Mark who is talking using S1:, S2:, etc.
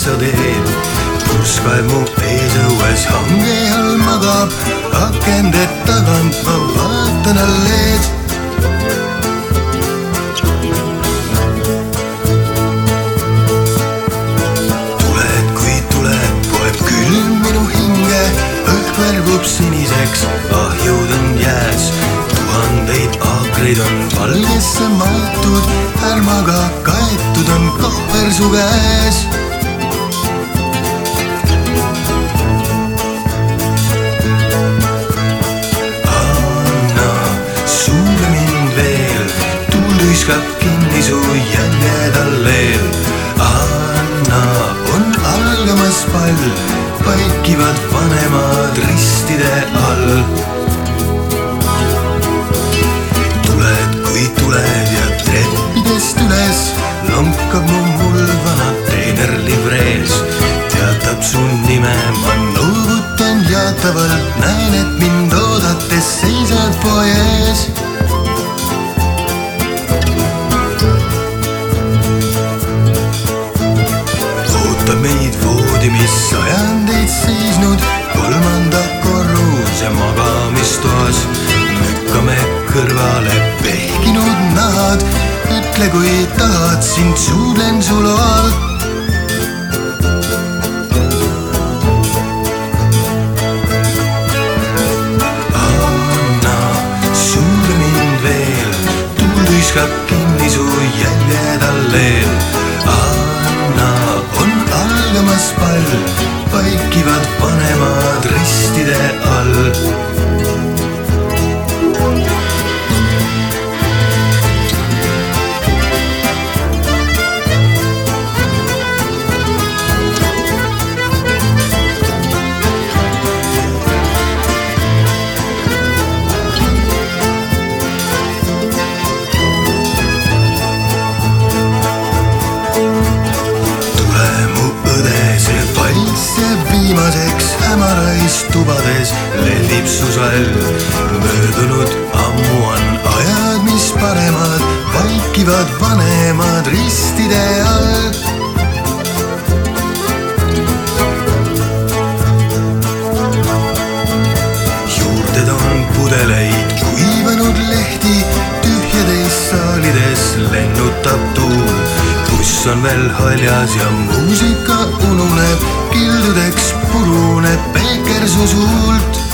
S1: sa teed. Purskaeb mu eesõues, hange all magab, akende tagant ma vaatan alleed. Tuled kui tuled, poeb külm minu hinge, õhk värvub siniseks, ahjud on jääs. Tuhandeid aakreid on valgesse maetud, härmaga kaetud on kohver su käes. Anna suule mind veel, tuul tüiskab kinni su jäljed alleel. Anna on algamas pall, vaikivad vanemad ristide all. Tuled ja treppidest üles lonkab mu mulvana teener livrees. Teatab su nime, ma noogutan jaatavalt, näen, et mind oodates seisad foajees. Ootab meid voodi, mis sajandeid seisnud kolmanda korruse magamistoas. Lükkame kõrvale pehkinud nahad, ütle kui tahad, sind suudlen su loal. Anna suule mind veel, tuul tüiskab kinni su jäljed alleel. Anna on algamas pall, vaikivad vanemad ristide all. Viimaseks hämarais tubades lendib su sall. Möödunud ammu on ajad, mis paremad, vaikivad vanemad ristide all. Juurted on pudeleid, kuivanud lehti, tühjades saalides lennutab tuul. Buss on veel haljas ja muusika ununeb, kildudeks puruneb peeker su suult.